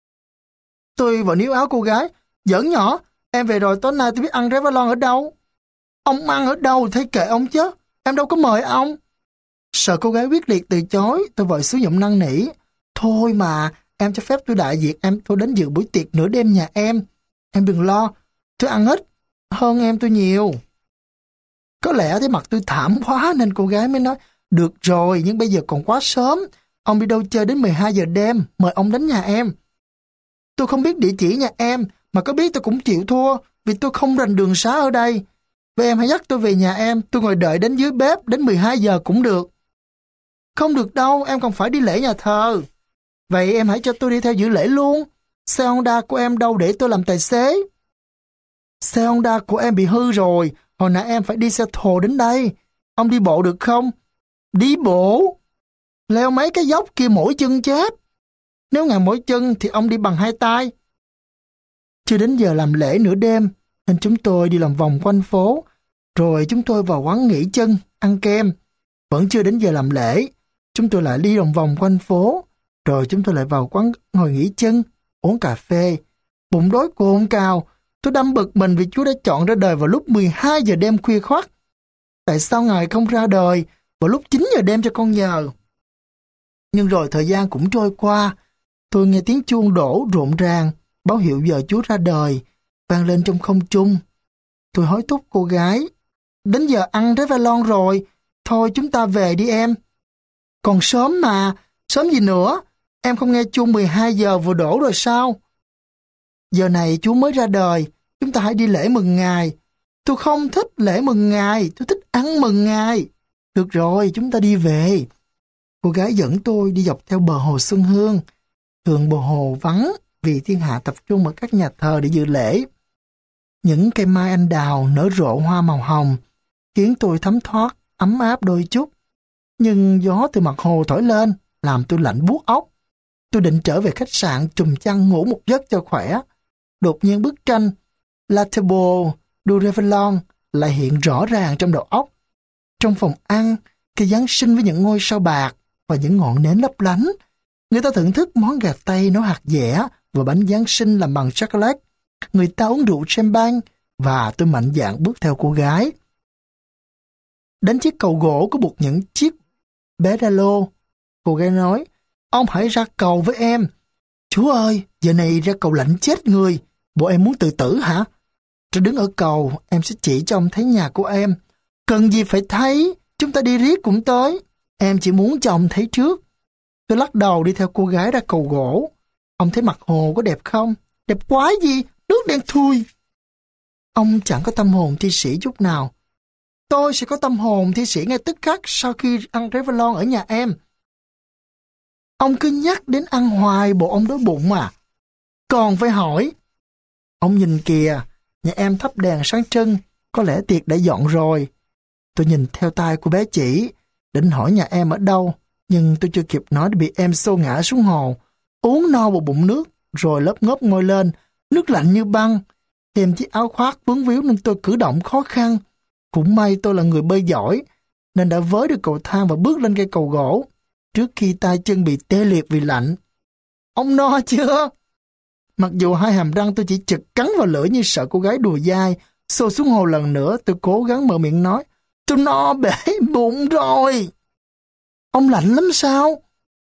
Tôi vào níu áo cô gái. Giỡn nhỏ, em về rồi tối nay tôi biết ăn révalon ở đâu. Ông ăn ở đâu thấy kệ ông chứ, em đâu có mời ông. Sợ cô gái quyết liệt từ chối, tôi vội sử dụng năn nỉ. Thôi mà, em cho phép tôi đại diện em tôi đến dự buổi tiệc nửa đêm nhà em. Em đừng lo, tôi ăn ít, hơn em tôi nhiều. Có lẽ thấy mặt tôi thảm quá nên cô gái mới nói, được rồi, nhưng bây giờ còn quá sớm. Ông đi đâu chơi đến mười hai giờ đêm, mời ông đến nhà em. Tôi không biết địa chỉ nhà em, mà có biết tôi cũng chịu thua, vì tôi không rành đường xá ở đây. Vậy em hãy dắt tôi về nhà em, tôi ngồi đợi đến dưới bếp, đến mười hai giờ cũng được. Không được đâu, em còn phải đi lễ nhà thờ. Vậy em hãy cho tôi đi theo dự lễ luôn. Xe Honda của em đâu để tôi làm tài xế? Xe Honda của em bị hư rồi, hồi nãy em phải đi xe thồ đến đây. Ông đi bộ được không? Đi bộ? Leo mấy cái dốc kia mỗi chân chết. Nếu ngàn mỗi chân thì ông đi bằng hai tay. Chưa đến giờ làm lễ nửa đêm, nên chúng tôi đi lòng vòng quanh phố, rồi chúng tôi vào quán nghỉ chân, ăn kem. Vẫn chưa đến giờ làm lễ, chúng tôi lại đi lòng vòng quanh phố, rồi chúng tôi lại vào quán ngồi nghỉ chân, uống cà phê. Bụng đói cồn cào, tôi đâm bực mình vì Chúa đã chọn ra đời vào lúc mười hai giờ đêm khuya khoắt. Tại sao Ngài không ra đời vào lúc chín giờ đêm cho con nhờ? Nhưng rồi thời gian cũng trôi qua, tôi nghe tiếng chuông đổ rộn ràng, báo hiệu giờ Chúa ra đời, vang lên trong không trung. Tôi hối thúc cô gái, đến giờ ăn révalon rồi, thôi chúng ta về đi em. Còn sớm mà, sớm gì nữa, em không nghe chuông mười hai giờ vừa đổ rồi sao? Giờ này Chúa mới ra đời, chúng ta hãy đi lễ mừng Ngài. Tôi không thích lễ mừng Ngài, tôi thích ăn mừng Ngài. Được rồi, chúng ta đi về. Cô gái dẫn tôi đi dọc theo bờ hồ Xuân Hương. Thường bờ hồ vắng vì thiên hạ tập trung ở các nhà thờ để dự lễ. Những cây mai anh đào nở rộ hoa màu hồng, khiến tôi thấm thoát, ấm áp đôi chút. Nhưng gió từ mặt hồ thổi lên, làm tôi lạnh buốt óc. Tôi định trở về khách sạn trùm chăn ngủ một giấc cho khỏe. Đột nhiên bức tranh La Table du Réveillon lại hiện rõ ràng trong đầu óc. Trong phòng ăn, cây Giáng sinh với những ngôi sao bạc và những ngọn nến lấp lánh. Người ta thưởng thức món gà tây nấu hạt dẻ và bánh Giáng sinh làm bằng chocolate. Người ta uống rượu champagne và tôi mạnh dạn bước theo cô gái. Đến chiếc cầu gỗ có buộc những chiếc pédalo. Cô gái nói, ông hãy ra cầu với em. Chúa ơi, giờ này ra cầu lạnh chết người. Bộ em muốn tự tử hả? Rồi đứng ở cầu, em sẽ chỉ cho ông thấy nhà của em. Cần gì phải thấy, chúng ta đi riết cũng tới. Em chỉ muốn cho ông thấy trước. Tôi lắc đầu đi theo cô gái ra cầu gỗ. Ông thấy mặt hồ có đẹp không? Đẹp quá gì, nước đen thui. Ông chẳng có tâm hồn thi sĩ chút nào. Tôi sẽ có tâm hồn thi sĩ ngay tức khắc sau khi ăn Réveillon ở nhà em. Ông cứ nhắc đến ăn hoài, bộ ông đói bụng à? Còn phải hỏi. Ông nhìn kìa, nhà em thắp đèn sáng trưng, có lẽ tiệc đã dọn rồi. Tôi nhìn theo tay của bé chỉ, định hỏi nhà em ở đâu, nhưng tôi chưa kịp nói đã bị em xô ngã xuống hồ, uống no một bụng nước, rồi lớp ngớp ngồi lên, nước lạnh như băng. Thêm chiếc áo khoác vướng víu nên tôi cử động khó khăn. Cũng may tôi là người bơi giỏi, nên đã với được cầu thang và bước lên cây cầu gỗ, trước khi tay chân bị tê liệt vì lạnh. Ông no chưa? Mặc dù hai hàm răng tôi chỉ chực cắn vào lưỡi như sợ cô gái đùa dai, xô xuống hồ lần nữa, tôi cố gắng mở miệng nói, tôi no bể bụng rồi. Ông lạnh lắm sao?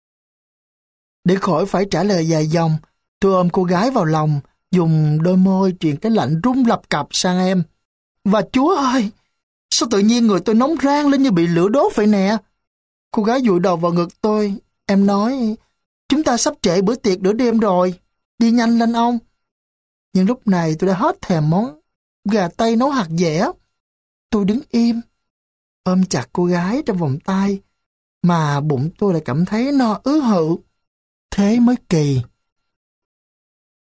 Để khỏi phải trả lời dài dòng, tôi ôm cô gái vào lòng, dùng đôi môi truyền cái lạnh rung lập cập sang em. Và Chúa ơi, sao tự nhiên người tôi nóng rang lên như bị lửa đốt vậy nè? Cô gái dụi đầu vào ngực tôi. Em nói, chúng ta sắp trễ bữa tiệc nửa đêm rồi. Đi nhanh lên ông. Nhưng lúc này tôi đã hết thèm món gà tây nấu hạt dẻ. Tôi đứng im, ôm chặt cô gái trong vòng tay, mà bụng tôi lại cảm thấy no ứ hự. Thế mới kỳ.